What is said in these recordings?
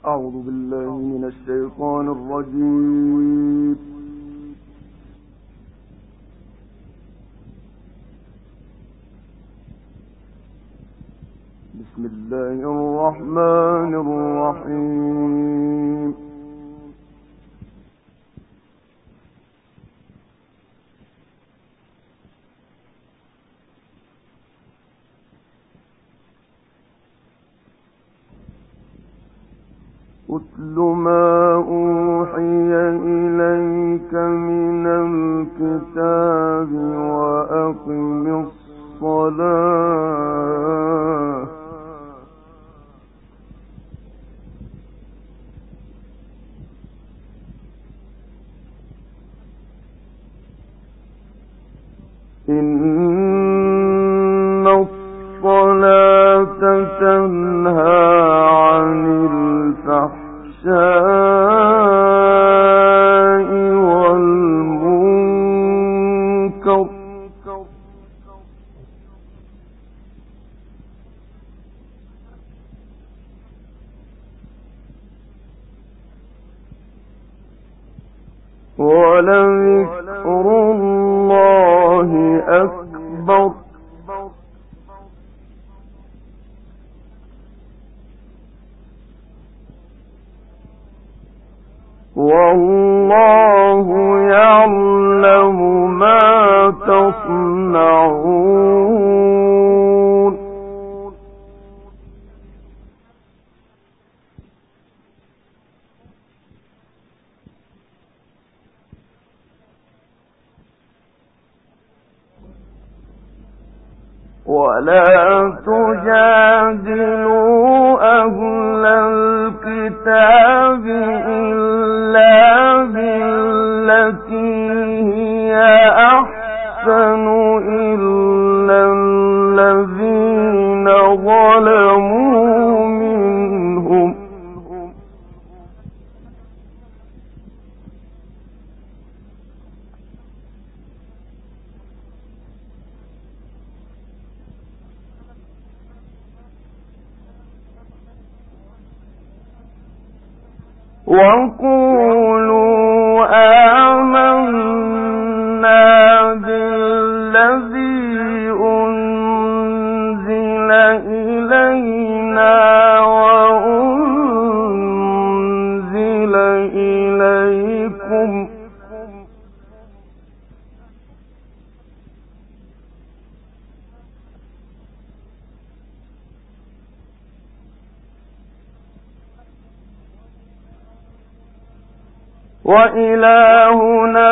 أعوذ بالله من الشيطان الرجيم. بسم الله الرحمن الرحيم. أتل ما أوحي إليك من الكتاب وأقم الصلاة إن الصلاة تنهى عن الفحشاء والمنكر ولذكر الله أكبر والله يعلم ما تصنعون. ولا تجادلوا أهل الكتاب إلا بالتي هي أحسن إلا الذين ظلموا منهم وقولوا آمنا بالذي أنزل إلينا وأنزل إليكم وإلهنا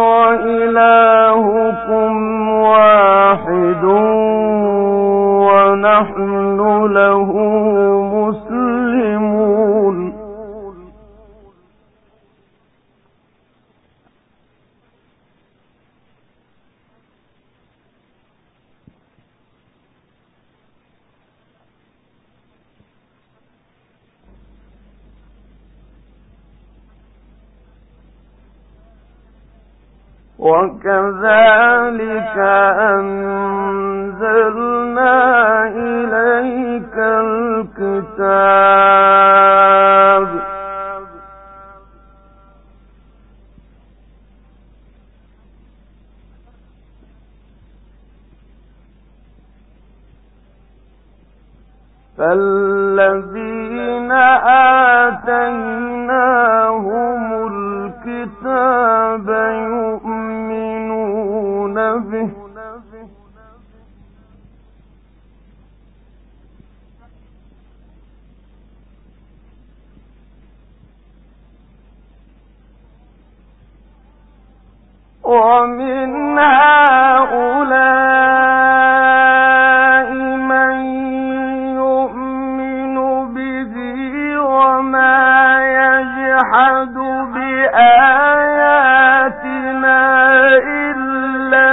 وإلهكم واحد ونحن له مسلمون. وكذلك أنزلنا إليك الكتاب فالذين آتيناهم الكتاب يؤمنون به ومن هؤلاء من يؤمن به وما يجحد بآياتنا إلا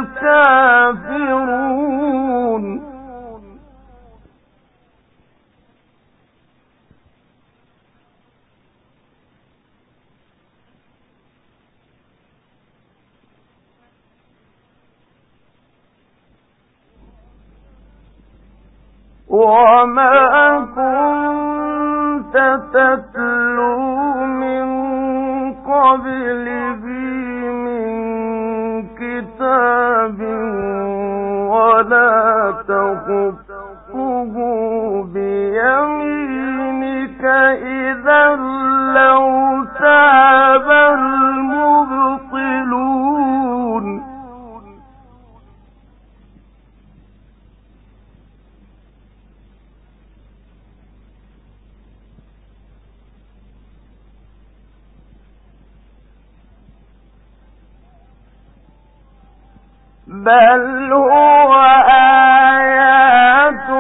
الكافرون. وما كنت تتلو من قبله من كتاب ولا تخطه بيمينك إذا لارتاب المبطلون بل هو آيات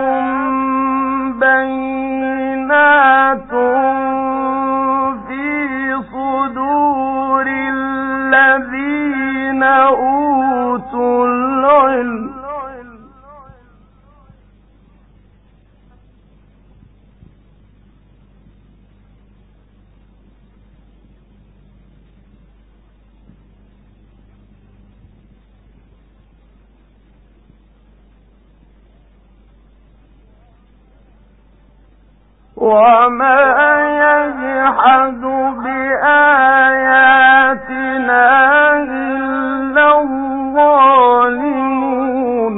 بينات في صدور الذين أوتوا العلم وما يجحد بآياتنا إلا الظالمون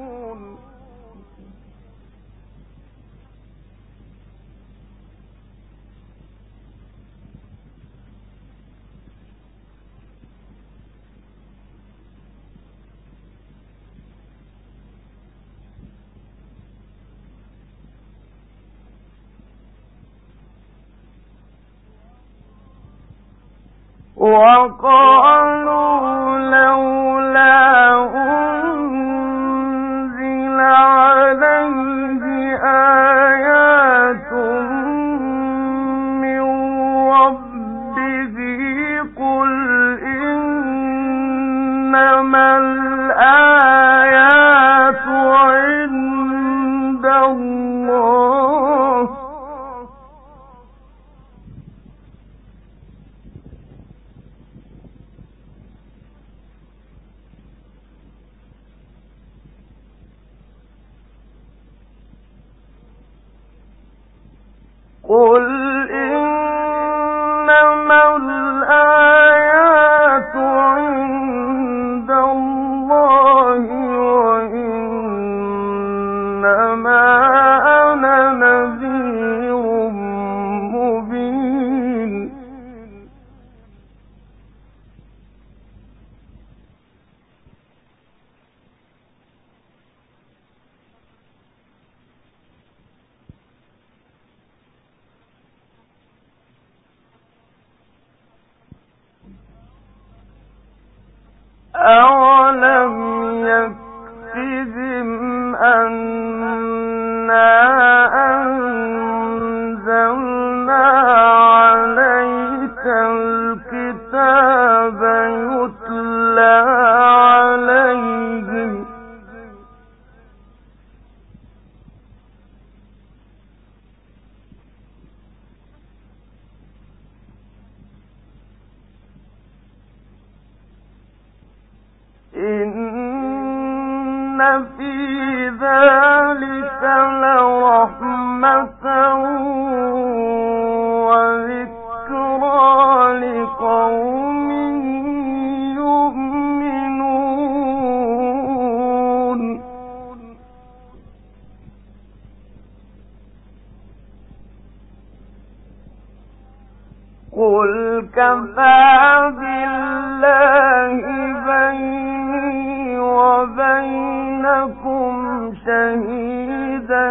وقالوا لولا أنزل عليه آيات من ربه قل إنما الآيات عند الله قل إنما الآيات عند الله وإنما أنا نذير مبين أَوَلَمْ يَكْفِهِمْ أَنَّا أَنزَلْنَا عَلَيْكَ الْكِتَابَ يُتْلَى عَلَيْهِمْ إِنَّ فِي ذَلِكَ لَرَحْمَةً وَذِكْرَىٰ لِقَوْمٍ يُؤْمِنُونَ قُلْ كَفَىٰ بِاللَّهِ بَيْنِي وَبَيْنَكُمْ شَهِيدًا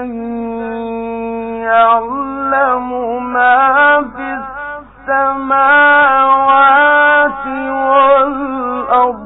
يَعْلَمُ مَا فِي السَّمَاوَاتِ وَالْأَرْضِ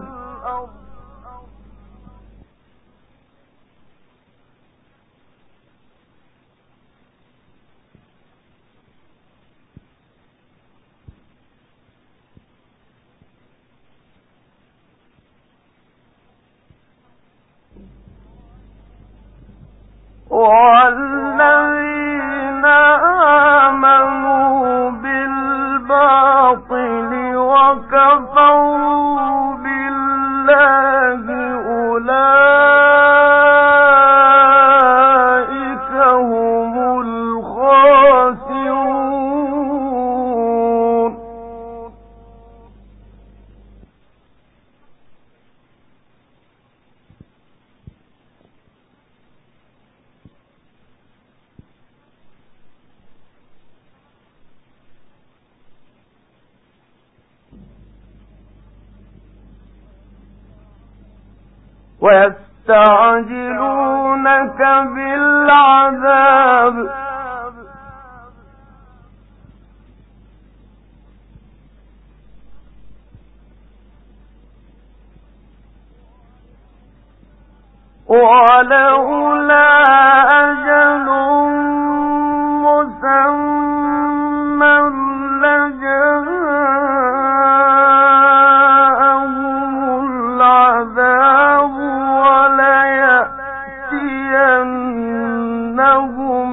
وَالَّذِينَ آمَنُوا بِالْبَاطِلِ وَكَفَرُوا بِاللَّهِ أُولَٰئِكَ هُمُ الْخَاسِرُونَ ويستعجلونك بالعذاب ولولا أجل مسمى لجاءهم العذاب وليأتينهم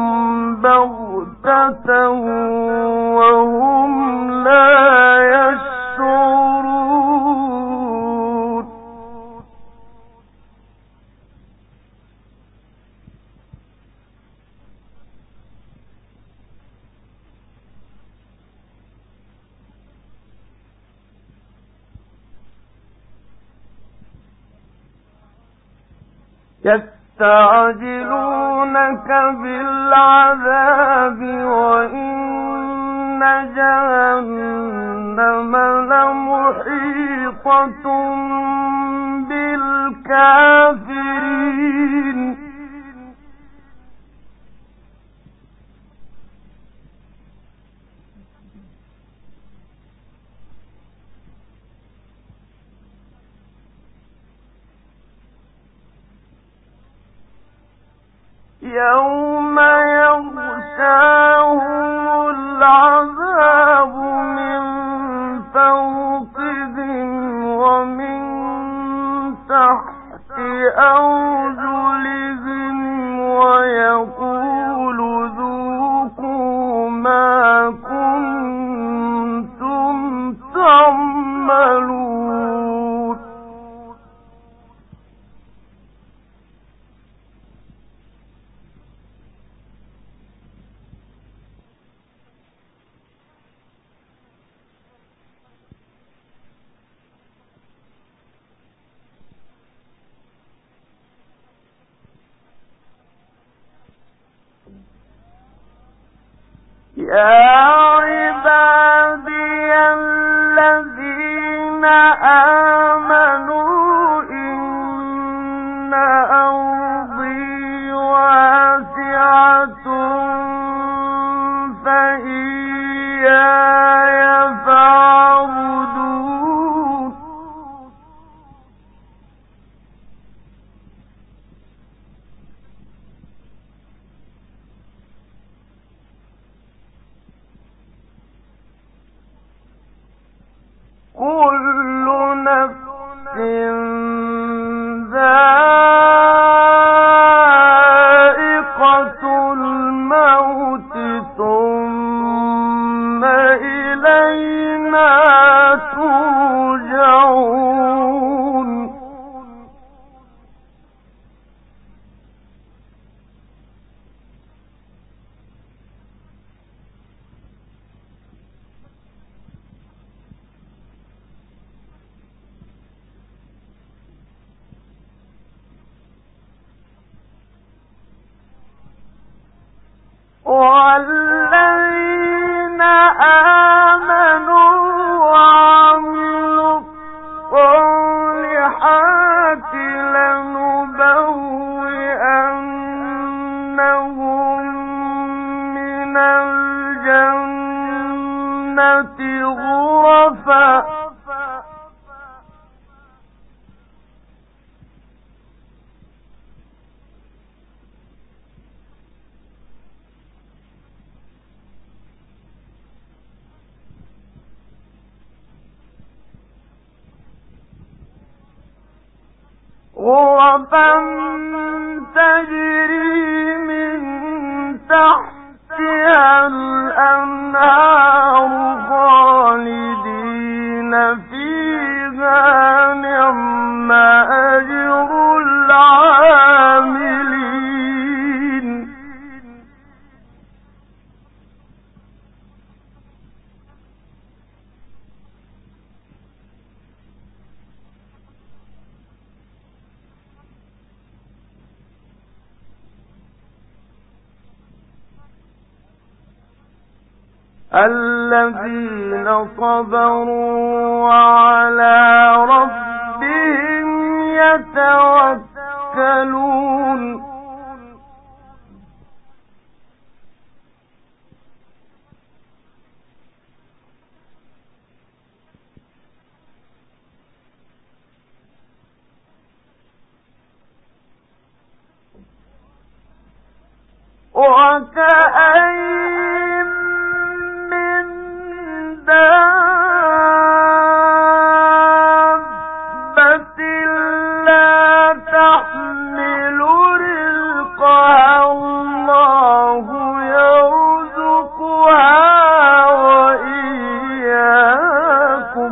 بغتة وهم لا يشعرون يستعجلونك بالعذاب وإن جهنم لمحيطة بالكافرين يوم يغشاهم العذاب من فوقهم ومن تحت أرجلهم ويقول ذوقوا ما كنتم تعملون يا عبادي الذين آمنوا إن أرضي واسعة فإياي فاعبدون كل نفس ذائقة الموت ثم إلينا ترجعون والذين آمنوا وعملوا الصالحات لنبوئنهم من الجنة غرفا تجري من تحتها الأنهار خالدين فيها نعم أجر العاملين الذين صبروا وعلى ربهم يتوكلون وكأين من دابة لا تحمل رزقها الله يرزقها وإياكم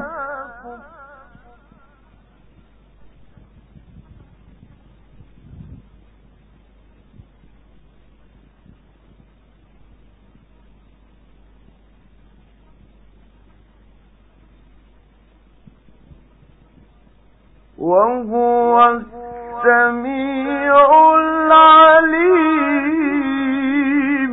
وهو السميع العليم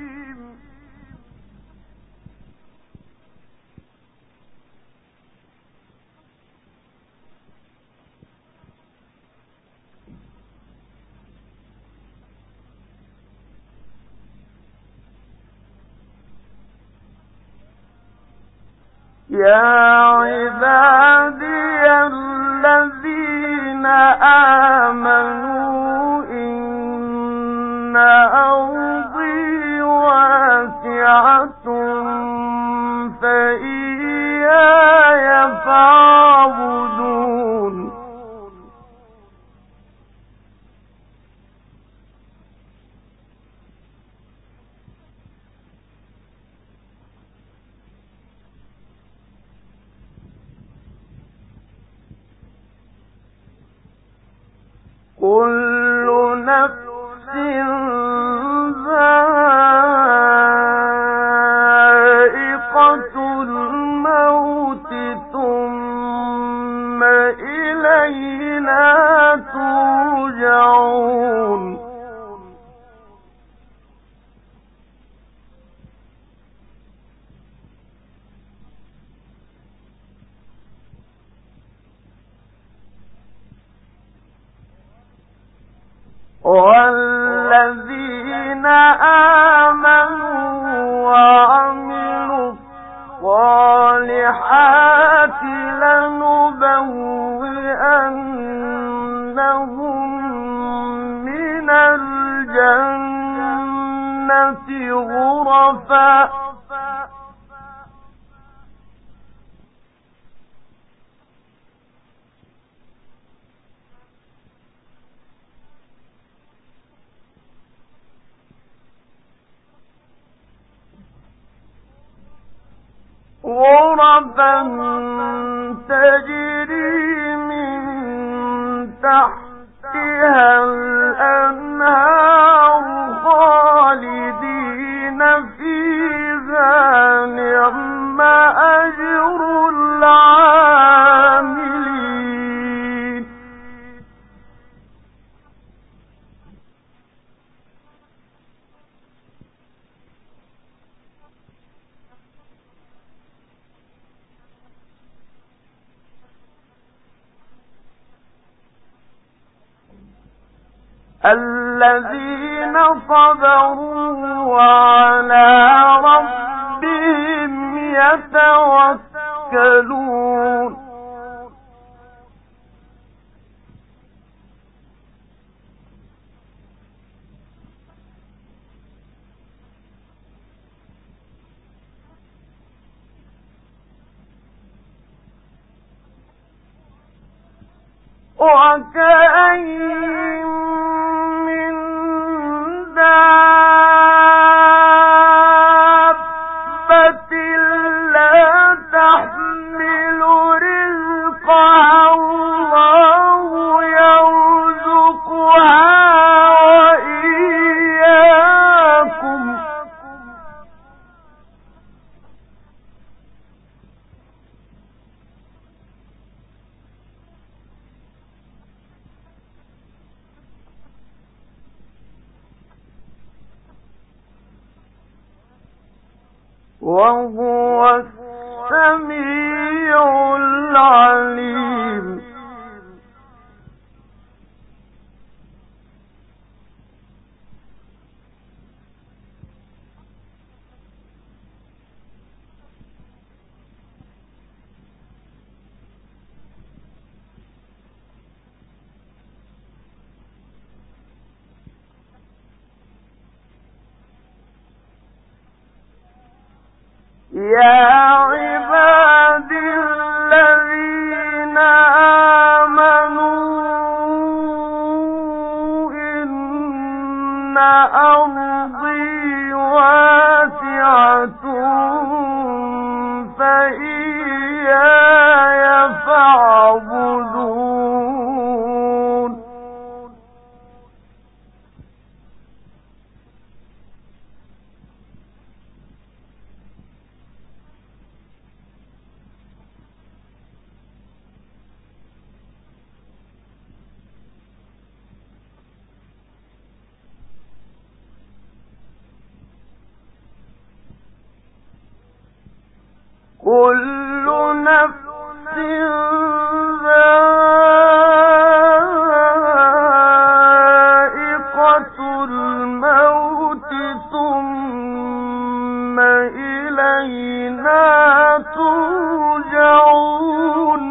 يا عبادي الذين آمنوا إن أرضي واسعة فإياي فاعبدون كل نفس ذائقة الموت ثم إلينا ترجعون والذين آمنوا وعملوا الصالحات لنبوئنهم من الجنة غرفا تجري من تحتها الأنهار خالدين فيها نعم أجر العاملين الذين صبروا وعلى ربهم يتوكلون وكأين من دابة لا تحمل رزقها الله يرزقها وإياكم وهو السميع العليم يا عباد الذين آمنوا إن أرضي واسعة فإياي فاعبدون كل نفس ذائقة الموت ثم إلينا ترجعون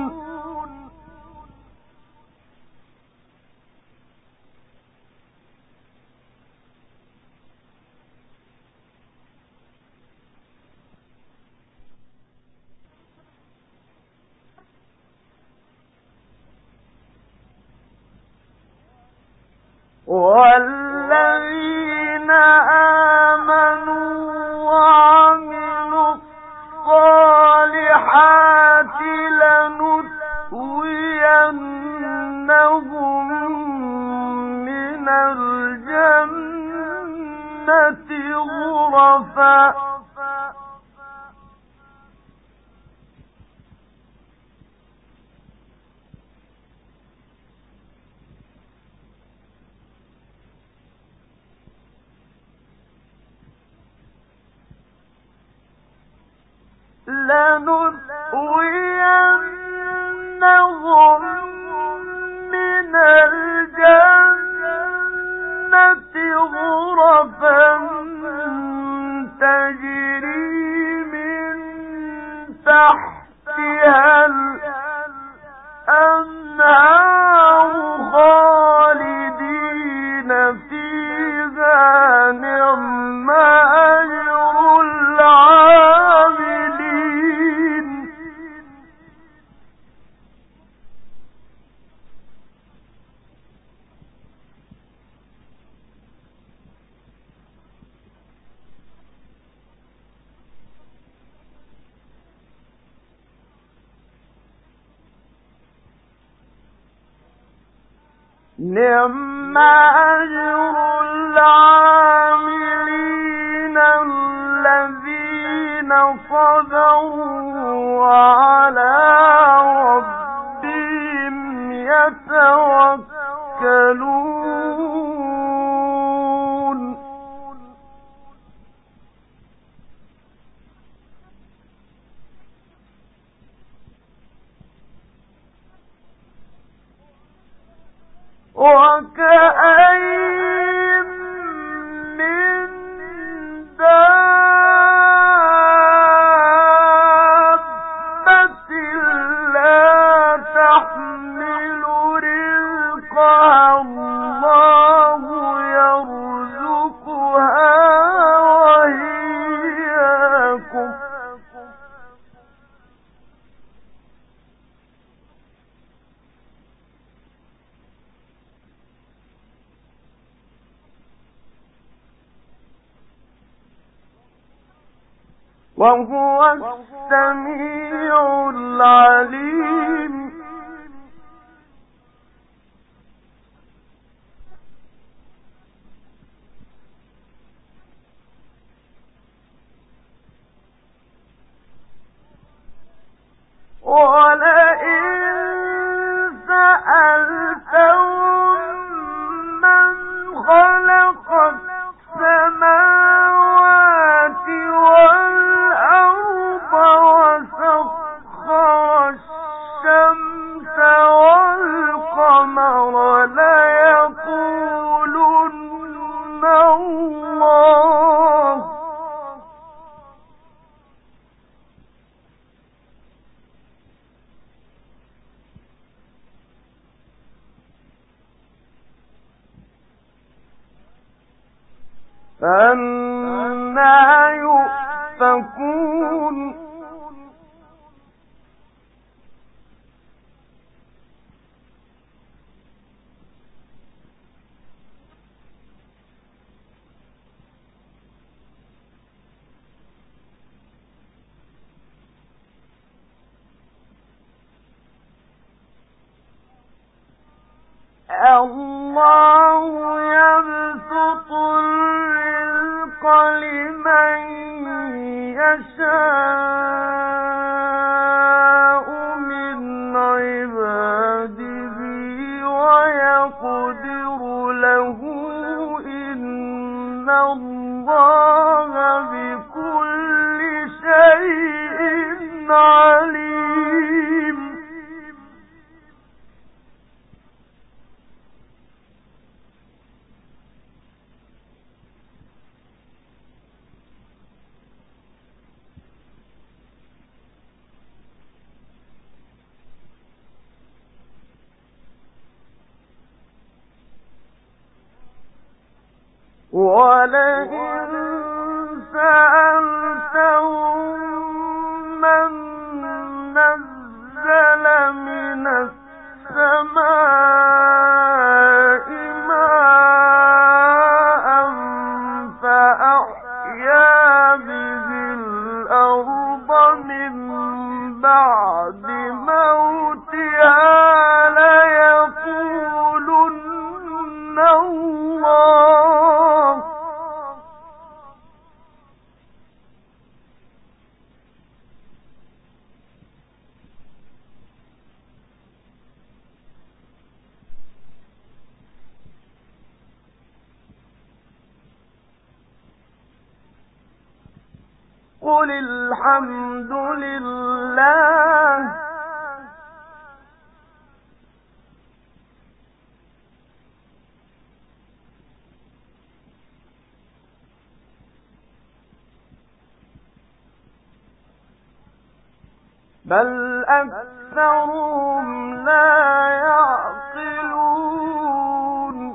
والذين آمنوا وعملوا الصالحات لنسوينهم من الجنة غرفا لنسوينهم من الجنة غرفا تجري من تحتها الأنهار خالدين فيها نعم أجر العاملين نعم أجر العاملين الذين صبروا وعلى ربهم يتوكلون وكأين من دابة لا تحمل رزقها الله يرزقها وإياكم وهو السميع العليم ولئن سألتهم من خلق السماوات والأرض وسخر الشمس والقمر ليقولن الله فأنى يؤفكون يؤفكون الله يبسط الرزق لمن يشاء من عباده ويقدر له إن الله بكل شيء عليم ولئن سألتهم من نزل من السماء ماء فأحيا به الأرض من بعد موتها ليقولن الله قل الحمد لله بل أكثرهم لا يعقلون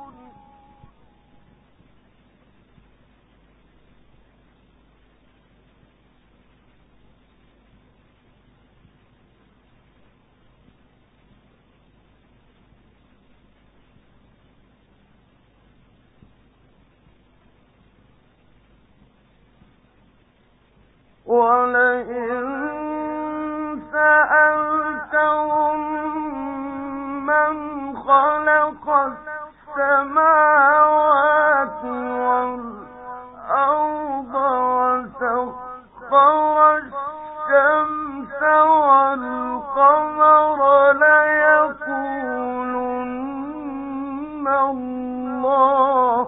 ولئن سألتهم من خلق السماوات والأرض وسخر الشمس والقمر ليقولن الله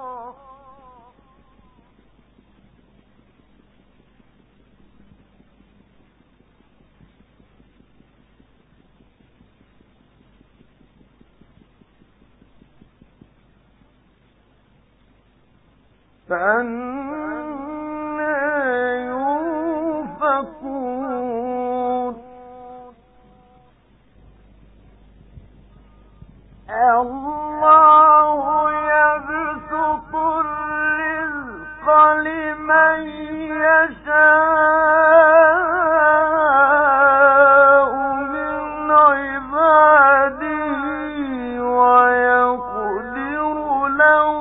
فأنى يؤفكون الله يبسط الرزق لمن يشاء من عباده ويقدر له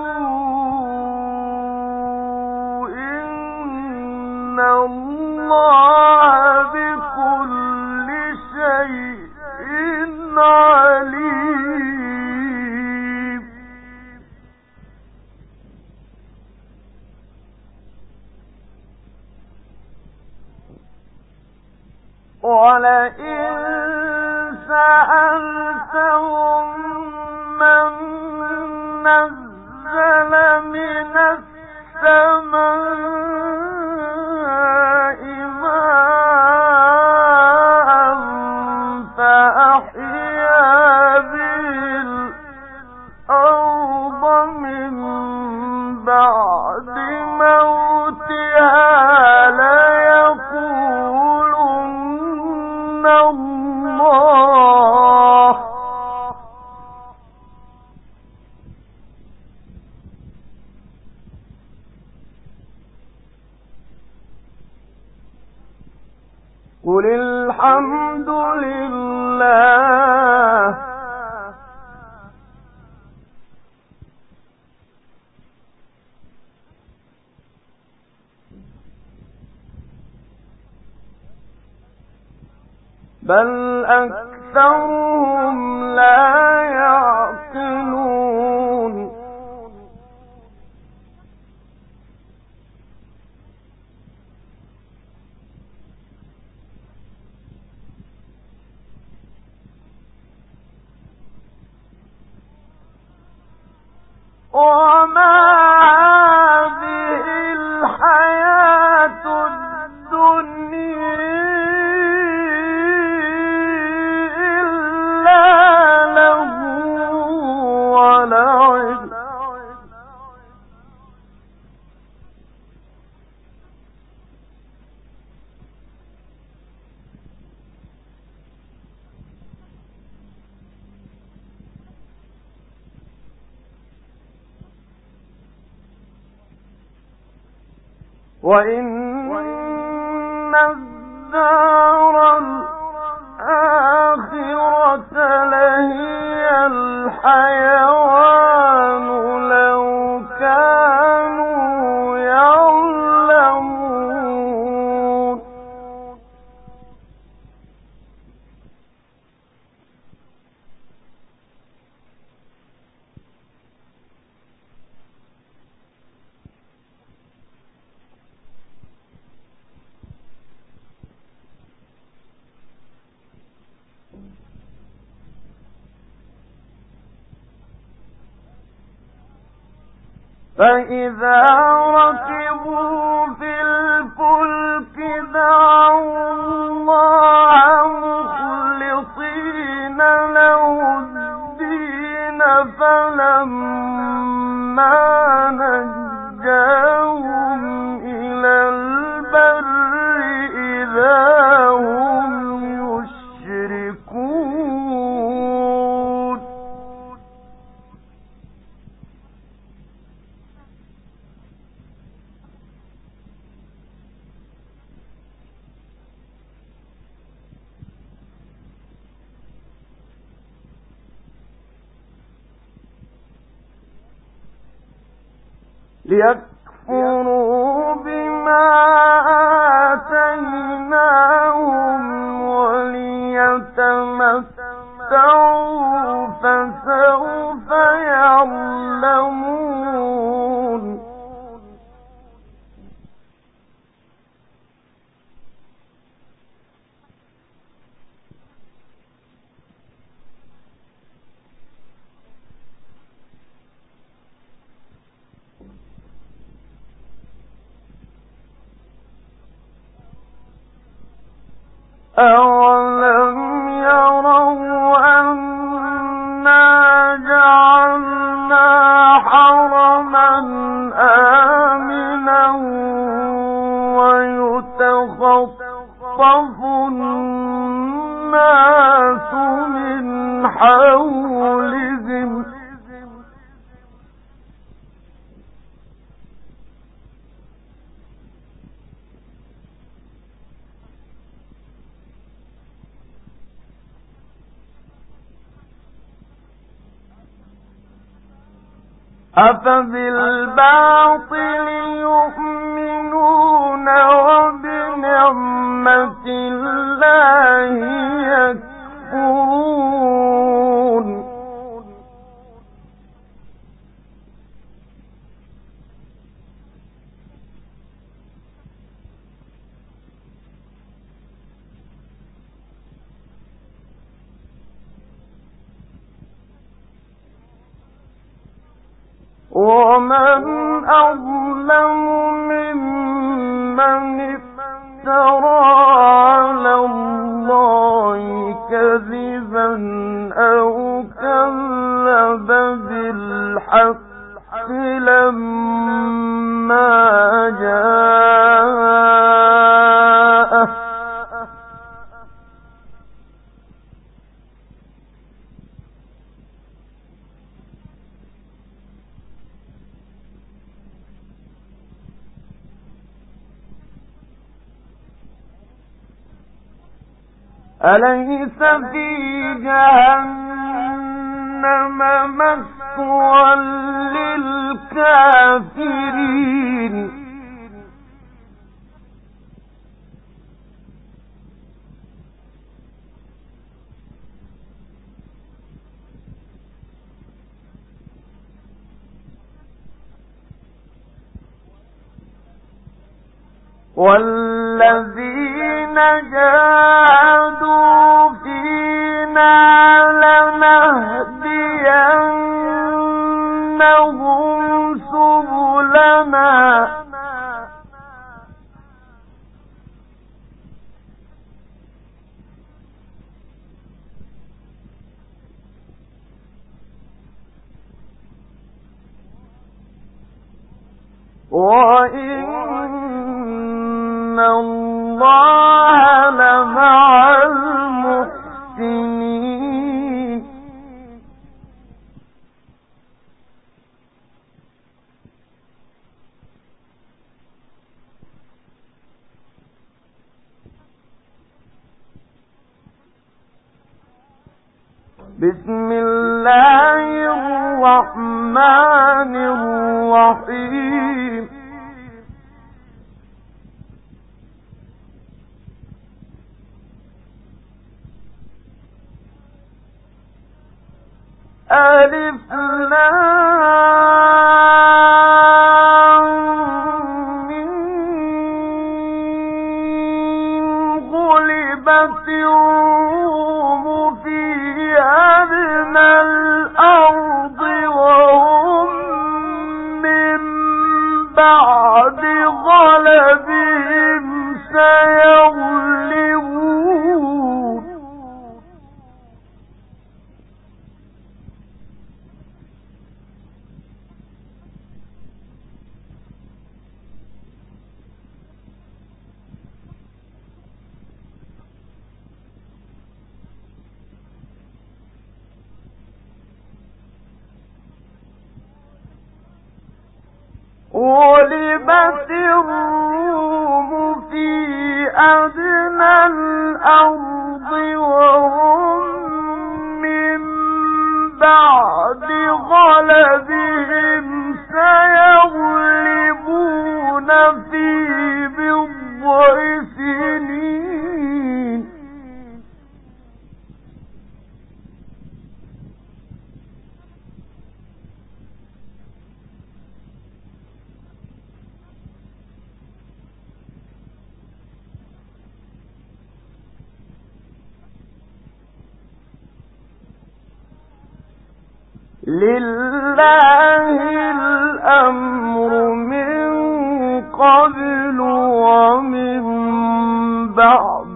إن الله بكل شيء عليم ولئن سألتهم من نزل من السماء ماء فأحيا به الأرض من بعد موتها ليقولن الله قل الحمد لله بل أكثرهم لا يعقلون وما هذه الحياة الدنيا إلا لهو ولعب وإن الدار الآخرة لهي الحيوان لو كانوا يعلمون فإذا ركبوا في الفلك دعوا الله مخلصين له الدين فلما نجاهم إلى البر إذا هم يشركون ليكفروا بما آتيناهم وليتمتعوا فسوف يعلمون أَوَلَمْ يَرَوْا أَنَّا جَعَلْنَا حَرَمًا آمِنًا وَيُتَخَطَّفُ النَّاسُ مِنْ حَوْلِهِمْ أَفَبِالْبَاطِلِ يُؤْمِنُونَ وَبِنِعْمَةِ اللَّهِ يَكْفُرُونَ وَمَنْ أَظْلَمُ مِمَّنِ افْتَرَىٰ عَلَى اللَّهِ كَذِبًا أَوْ كَذَّبَ بِالْحَقِّ لَمَّا جَاءَهُ أليس في جهنم مثوى للكافرين والذين جاهدوا فينا لنهدينهم سبلنا وإن الله لمع المحسنين بسم الله الرحمن الرحيم ألف لام ميم غلبت الروم في أدنى الأرض وهم من بعد غلبهم سيغلبون غلبت الروم في أدنى الأرض وهم من بعد غلبهم سيغلبون في بضع سنين لله الأمر من قبل ومن بعد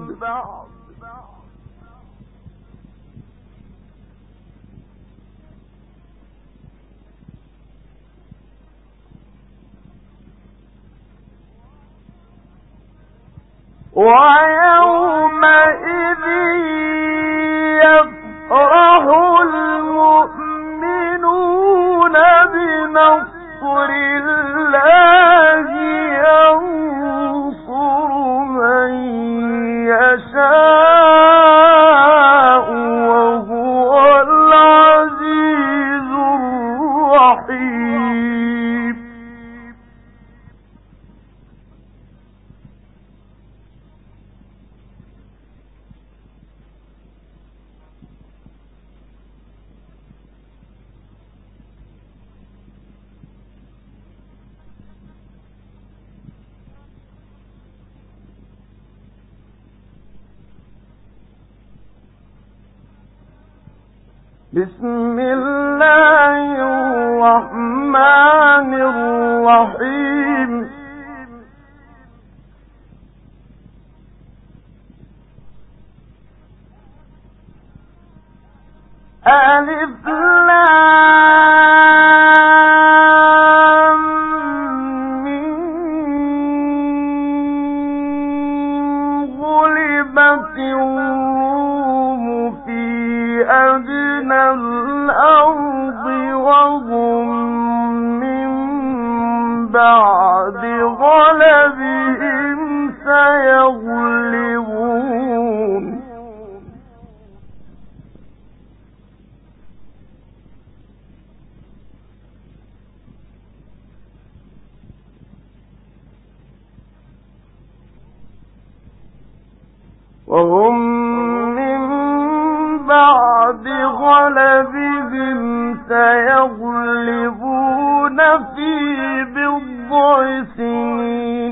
ويومئذ يفرح المؤمنون بنصر الله ينصر من يشاء وهو العزيز الرحيم بسم الله الرحمن الرحيم ألف لام ميم غلبت الروم في أدنى الأرض وهم من بعد غلبهم سيغلبون وهم من بعد غلبهم سيغلبون في بضع سنين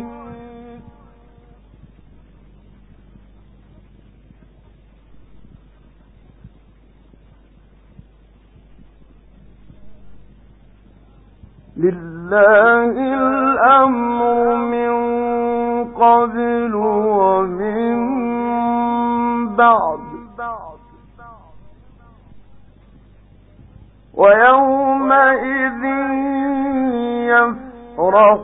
لله الأمر من قبل ومن بعد ويومئذ يفرح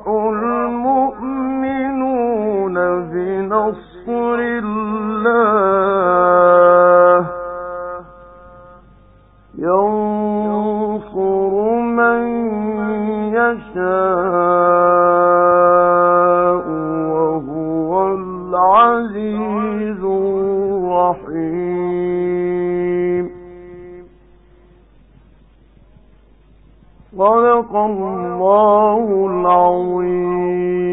المؤمنون بنصر الله ينصر من يشاء وهو العزيز الرحيم. صدق الله العظيم.